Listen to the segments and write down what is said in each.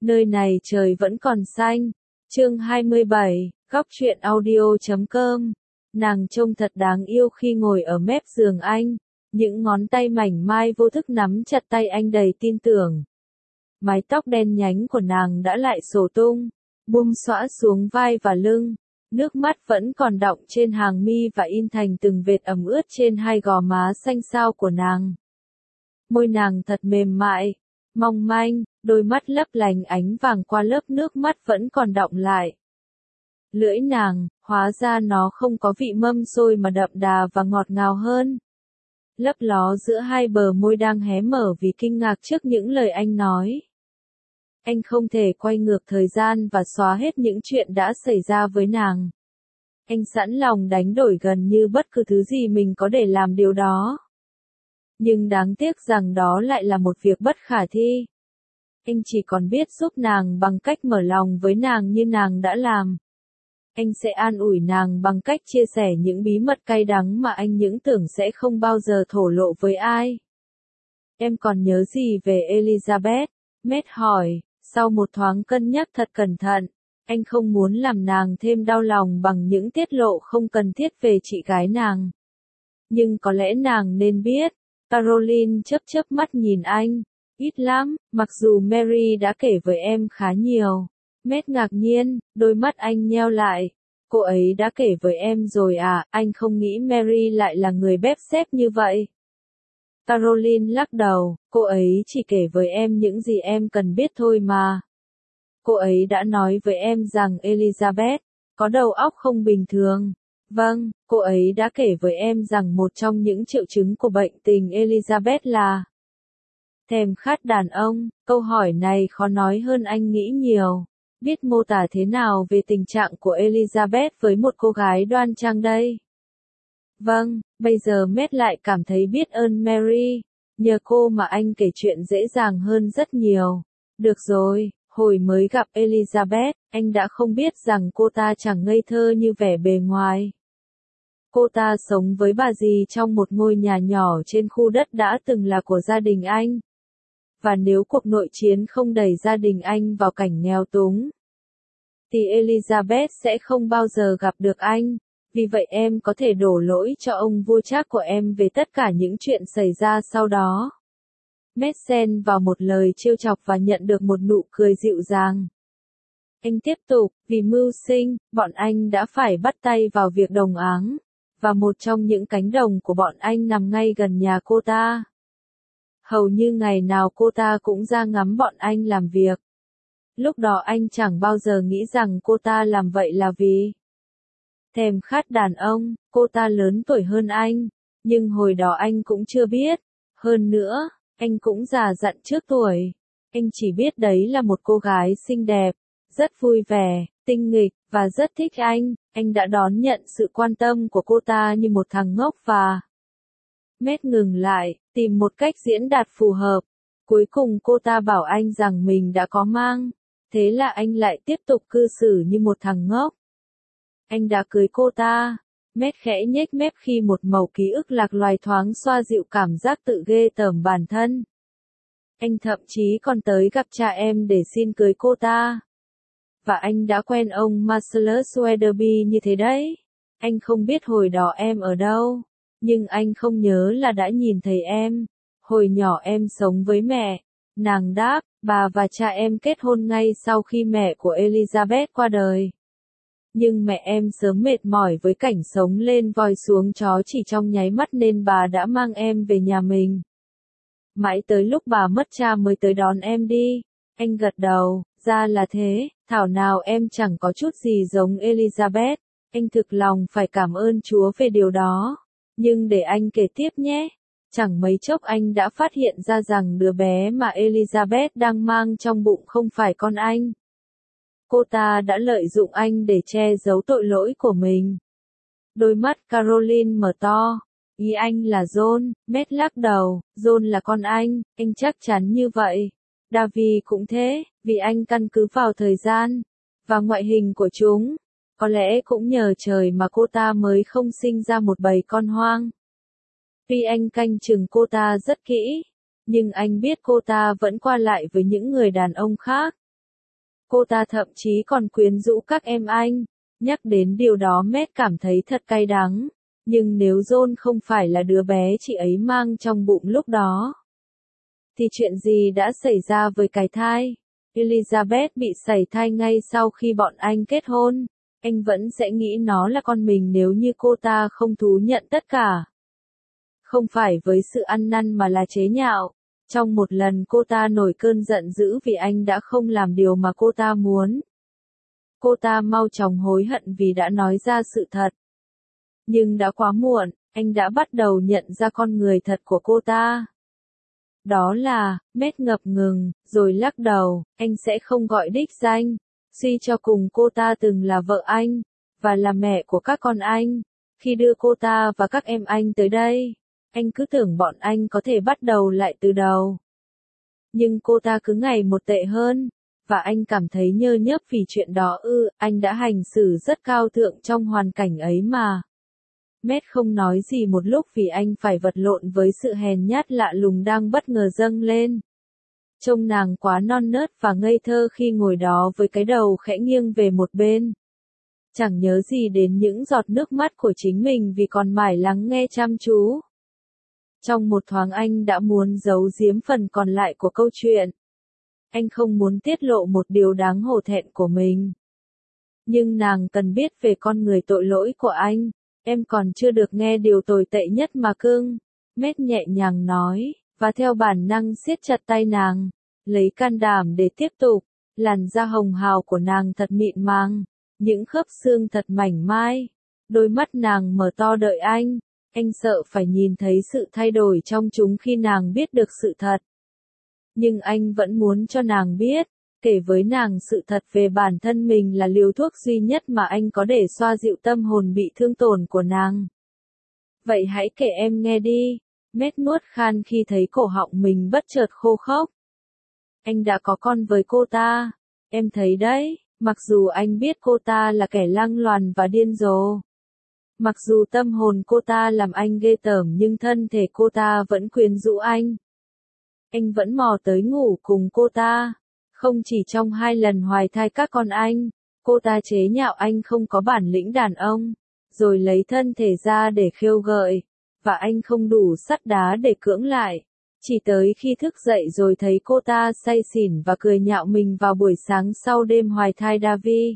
Nơi này trời vẫn còn xanh. Chương 27, góc truyện audio.com. Nàng trông thật đáng yêu khi ngồi ở mép giường anh, những ngón tay mảnh mai vô thức nắm chặt tay anh đầy tin tưởng. Mái tóc đen nhánh của nàng đã lại xổ tung, buông xõa xuống vai và lưng, nước mắt vẫn còn đọng trên hàng mi và in thành từng vệt ẩm ướt trên hai gò má xanh xao của nàng. Môi nàng thật mềm mại, mong manh, đôi mắt lấp lánh ánh vàng qua lớp nước mắt vẫn còn đọng lại. Lưỡi nàng, hóa ra nó không có vị mâm xôi mà đậm đà và ngọt ngào hơn. Lấp ló giữa hai bờ môi đang hé mở vì kinh ngạc trước những lời anh nói. Anh không thể quay ngược thời gian và xóa hết những chuyện đã xảy ra với nàng. Anh sẵn lòng đánh đổi gần như bất cứ thứ gì mình có để làm điều đó. Nhưng đáng tiếc rằng đó lại là một việc bất khả thi. Anh chỉ còn biết giúp nàng bằng cách mở lòng với nàng như nàng đã làm. Anh sẽ an ủi nàng bằng cách chia sẻ những bí mật cay đắng mà anh những tưởng sẽ không bao giờ thổ lộ với ai. Em còn nhớ gì về Elizabeth? Matt hỏi, sau một thoáng cân nhắc thật cẩn thận. Anh không muốn làm nàng thêm đau lòng bằng những tiết lộ không cần thiết về chị gái nàng. Nhưng có lẽ nàng nên biết. Caroline chớp mắt nhìn anh. Ít lắm, mặc dù Mary đã kể với em khá nhiều. Matt ngạc nhiên, đôi mắt anh nheo lại. Cô ấy đã kể với em rồi à, anh không nghĩ Mary lại là người bếp xếp như vậy. Caroline lắc đầu, cô ấy chỉ kể với em những gì em cần biết thôi mà. Cô ấy đã nói với em rằng Elizabeth có đầu óc không bình thường. Vâng, cô ấy đã kể với em rằng một trong những triệu chứng của bệnh tình Elizabeth là thèm khát đàn ông. Câu hỏi này khó nói hơn anh nghĩ nhiều. Biết mô tả thế nào về tình trạng của Elizabeth với một cô gái đoan trang đây? Vâng, bây giờ Matt lại cảm thấy biết ơn Mary. Nhờ cô mà anh kể chuyện dễ dàng hơn rất nhiều. Được rồi, hồi mới gặp Elizabeth, anh đã không biết rằng cô ta chẳng ngây thơ như vẻ bề ngoài. Cô ta sống với bà dì trong một ngôi nhà nhỏ trên khu đất đã từng là của gia đình anh. Và nếu cuộc nội chiến không đẩy gia đình anh vào cảnh nghèo túng, thì Elizabeth sẽ không bao giờ gặp được anh. Vì vậy em có thể đổ lỗi cho ông vua Charles của em về tất cả những chuyện xảy ra sau đó. Matt xen vào một lời trêu chọc và nhận được một nụ cười dịu dàng. Anh tiếp tục, vì mưu sinh, bọn anh đã phải bắt tay vào việc đồng áng. Và một trong những cánh đồng của bọn anh nằm ngay gần nhà cô ta. Hầu như ngày nào cô ta cũng ra ngắm bọn anh làm việc. Lúc đó anh chẳng bao giờ nghĩ rằng cô ta làm vậy là vì thèm khát đàn ông. Cô ta lớn tuổi hơn anh, nhưng hồi đó anh cũng chưa biết. Hơn nữa, anh cũng già dặn trước tuổi. Anh chỉ biết đấy là một cô gái xinh đẹp, rất vui vẻ, tinh nghịch, và rất thích anh. Anh đã đón nhận sự quan tâm của cô ta như một thằng ngốc và Matt ngừng lại, tìm một cách diễn đạt phù hợp. Cuối cùng cô ta bảo anh rằng mình đã có mang. Thế là anh lại tiếp tục cư xử như một thằng ngốc. Anh đã cưới cô ta. Matt khẽ nhếch mép khi một mẩu ký ức lạc loài thoáng xoa dịu cảm giác tự ghê tởm bản thân. Anh thậm chí còn tới gặp cha em để xin cưới cô ta. Và anh đã quen ông Marcellus Weatherby như thế đấy. Anh không biết hồi đó em ở đâu. Nhưng anh không nhớ là đã nhìn thấy em. Hồi nhỏ em sống với mẹ. Nàng đáp, bà và cha em kết hôn ngay sau khi mẹ của Elizabeth qua đời. Nhưng mẹ em sớm mệt mỏi với cảnh sống lên voi xuống chó chỉ trong nháy mắt nên bà đã mang em về nhà mình. Mãi tới lúc bà mất cha mới tới đón em đi. Anh gật đầu, ra là thế, thảo nào em chẳng có chút gì giống Elizabeth. Anh thực lòng phải cảm ơn Chúa về điều đó. Nhưng để anh kể tiếp nhé. Chẳng mấy chốc anh đã phát hiện ra rằng đứa bé mà Elizabeth đang mang trong bụng không phải con anh. Cô ta đã lợi dụng anh để che giấu tội lỗi của mình. Đôi mắt Caroline mở to. Ý anh là John. Matt lắc đầu, John là con anh chắc chắn như vậy. David cũng thế, vì anh căn cứ vào thời gian và ngoại hình của chúng. Có lẽ cũng nhờ trời mà cô ta mới không sinh ra một bầy con hoang. Tuy anh canh chừng cô ta rất kỹ, nhưng anh biết cô ta vẫn qua lại với những người đàn ông khác. Cô ta thậm chí còn quyến rũ các em anh. Nhắc đến điều đó Matt cảm thấy thật cay đắng. Nhưng nếu John không phải là đứa bé chị ấy mang trong bụng lúc đó, thì chuyện gì đã xảy ra với cái thai? Elizabeth bị sảy thai ngay sau khi bọn anh kết hôn. Anh vẫn sẽ nghĩ nó là con mình nếu như cô ta không thú nhận tất cả. Không phải với sự ăn năn mà là chế nhạo. Trong một lần cô ta nổi cơn giận dữ vì anh đã không làm điều mà cô ta muốn. Cô ta mau chóng hối hận vì đã nói ra sự thật. Nhưng đã quá muộn, anh đã bắt đầu nhận ra con người thật của cô ta. Đó là, Matt ngập ngừng, rồi lắc đầu, anh sẽ không gọi đích danh. Suy cho cùng cô ta từng là vợ anh, và là mẹ của các con anh. Khi đưa cô ta và các em anh tới đây, anh cứ tưởng bọn anh có thể bắt đầu lại từ đầu. Nhưng cô ta cứ ngày một tệ hơn, và anh cảm thấy nhơ nhớp vì chuyện đó anh đã hành xử rất cao thượng trong hoàn cảnh ấy mà. Matt không nói gì một lúc vì anh phải vật lộn với sự hèn nhát lạ lùng đang bất ngờ dâng lên. Trông nàng quá non nớt và ngây thơ khi ngồi đó với cái đầu khẽ nghiêng về một bên. Chẳng nhớ gì đến những giọt nước mắt của chính mình vì còn mải lắng nghe chăm chú. Trong một thoáng anh đã muốn giấu giếm phần còn lại của câu chuyện. Anh không muốn tiết lộ một điều đáng hổ thẹn của mình. Nhưng nàng cần biết về con người tội lỗi của anh. Em còn chưa được nghe điều tồi tệ nhất mà cưng. Matt nhẹ nhàng nói, và theo bản năng siết chặt tay nàng, lấy can đảm để tiếp tục. Làn da hồng hào của nàng thật mịn màng, những khớp xương thật mảnh mai. Đôi mắt nàng mở to đợi anh. Anh sợ phải nhìn thấy sự thay đổi trong chúng khi nàng biết được sự thật. Nhưng anh vẫn muốn cho nàng biết, kể với nàng sự thật về bản thân mình là liều thuốc duy nhất mà anh có để xoa dịu tâm hồn bị thương tổn của nàng. Vậy hãy kể em nghe đi. Matt nuốt khan khi thấy cổ họng mình bất chợt khô khốc. Anh đã có con với cô ta. Em thấy đấy, mặc dù anh biết cô ta là kẻ lăng loàn và điên rồ. Mặc dù tâm hồn cô ta làm anh ghê tởm nhưng thân thể cô ta vẫn quyến rũ anh. Anh vẫn mò tới ngủ cùng cô ta. Không chỉ trong 2 lần hoài thai các con anh, cô ta chế nhạo anh không có bản lĩnh đàn ông, rồi lấy thân thể ra để khiêu gợi, và anh không đủ sắt đá để cưỡng lại. Chỉ tới khi thức dậy rồi thấy cô ta say xỉn và cười nhạo mình vào buổi sáng sau đêm hoài thai Davi.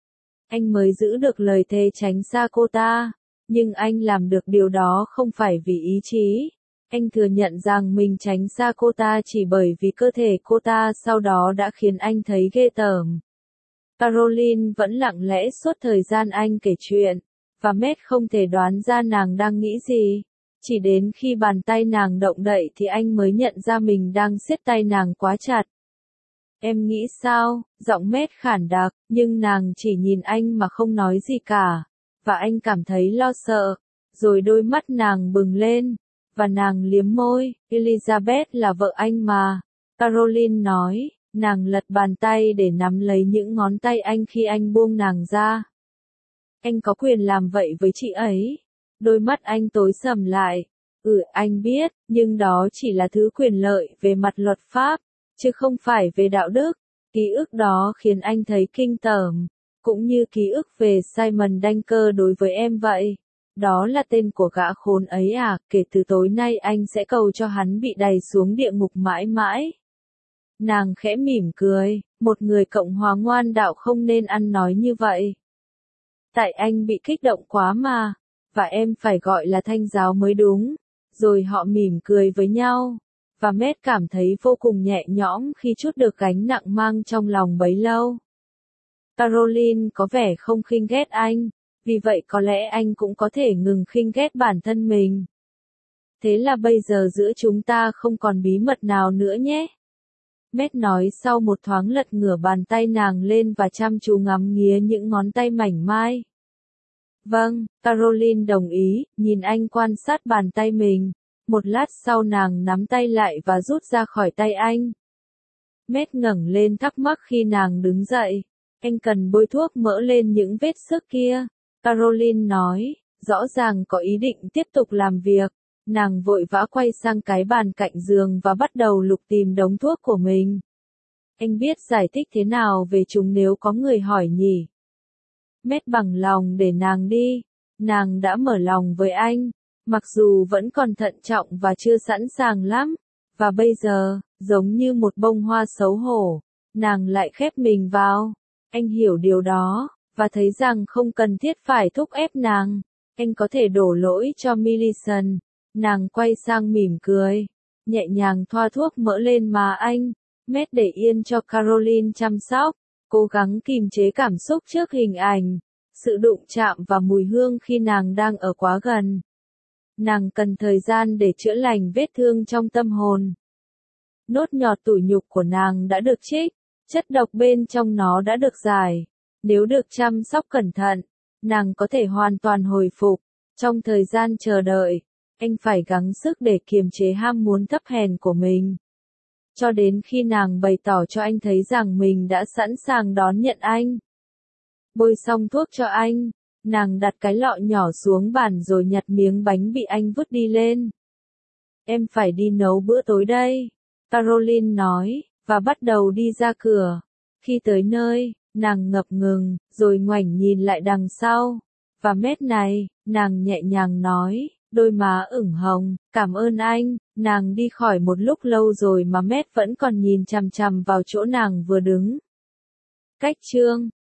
Anh mới giữ được lời thề tránh xa cô ta, nhưng anh làm được điều đó không phải vì ý chí. Anh thừa nhận rằng mình tránh xa cô ta chỉ bởi vì cơ thể cô ta sau đó đã khiến anh thấy ghê tởm. Caroline vẫn lặng lẽ suốt thời gian anh kể chuyện, và Matt không thể đoán ra nàng đang nghĩ gì. Chỉ đến khi bàn tay nàng động đậy thì anh mới nhận ra mình đang siết tay nàng quá chặt. Em nghĩ sao? Giọng Matt khản đặc, nhưng nàng chỉ nhìn anh mà không nói gì cả. Và anh cảm thấy lo sợ. Rồi đôi mắt nàng bừng lên. Và nàng liếm môi, Elizabeth là vợ anh mà. Caroline nói, nàng lật bàn tay để nắm lấy những ngón tay anh khi anh buông nàng ra. Anh có quyền làm vậy với chị ấy. Đôi mắt anh tối sầm lại. Anh biết, nhưng đó chỉ là thứ quyền lợi về mặt luật pháp, chứ không phải về đạo đức. Ký ức đó khiến anh thấy kinh tởm, cũng như ký ức về Simon Danker đối với em vậy. Đó là tên của gã khốn ấy à, kể từ tối nay anh sẽ cầu cho hắn bị đày xuống địa ngục mãi mãi. Nàng khẽ mỉm cười, một người Cộng hòa ngoan đạo không nên ăn nói như vậy. Tại anh bị kích động quá mà, và em phải gọi là Thanh giáo mới đúng. Rồi họ mỉm cười với nhau, và Matt cảm thấy vô cùng nhẹ nhõm khi trút được gánh nặng mang trong lòng bấy lâu. Caroline có vẻ không khinh ghét anh, vì vậy có lẽ anh cũng có thể ngừng khinh ghét bản thân mình. Thế là bây giờ giữa chúng ta không còn bí mật nào nữa nhé. Matt nói sau một thoáng lật ngửa bàn tay nàng lên và chăm chú ngắm nghía những ngón tay mảnh mai. Vâng, Caroline đồng ý, nhìn anh quan sát bàn tay mình. Một lát sau nàng nắm tay lại và rút ra khỏi tay anh. Matt ngẩng lên thắc mắc khi nàng đứng dậy. Anh cần bôi thuốc mỡ lên những vết xước kia. Caroline nói, rõ ràng có ý định tiếp tục làm việc. Nàng vội vã quay sang cái bàn cạnh giường và bắt đầu lục tìm đống thuốc của mình. Anh biết giải thích thế nào về chúng nếu có người hỏi nhỉ? Matt bằng lòng để nàng đi. Nàng đã mở lòng với anh, mặc dù vẫn còn thận trọng và chưa sẵn sàng lắm. Và bây giờ, giống như một bông hoa xấu hổ, nàng lại khép mình vào. Anh hiểu điều đó, và thấy rằng không cần thiết phải thúc ép nàng. Anh có thể đổ lỗi cho Millicent. Nàng quay sang mỉm cười, nhẹ nhàng thoa thuốc mỡ lên má anh. Matt để yên cho Caroline chăm sóc, cố gắng kìm chế cảm xúc trước hình ảnh, sự đụng chạm và mùi hương khi nàng đang ở quá gần. Nàng cần thời gian để chữa lành vết thương trong tâm hồn. Nốt nhọt tủi nhục của nàng đã được trích, chất độc bên trong nó đã được giải. Nếu được chăm sóc cẩn thận, nàng có thể hoàn toàn hồi phục. Trong thời gian chờ đợi, anh phải gắng sức để kiềm chế ham muốn thấp hèn của mình. Cho đến khi nàng bày tỏ cho anh thấy rằng mình đã sẵn sàng đón nhận anh. Bôi xong thuốc cho anh, nàng đặt cái lọ nhỏ xuống bàn rồi nhặt miếng bánh bị anh vứt đi lên. Em phải đi nấu bữa tối đây, Caroline nói, và bắt đầu đi ra cửa. Khi tới nơi, nàng ngập ngừng, rồi ngoảnh nhìn lại đằng sau. Và Matt này, nàng nhẹ nhàng nói, đôi má ửng hồng, cảm ơn anh. Nàng đi khỏi một lúc lâu rồi mà Matt vẫn còn nhìn chằm chằm vào chỗ nàng vừa đứng. Cách chương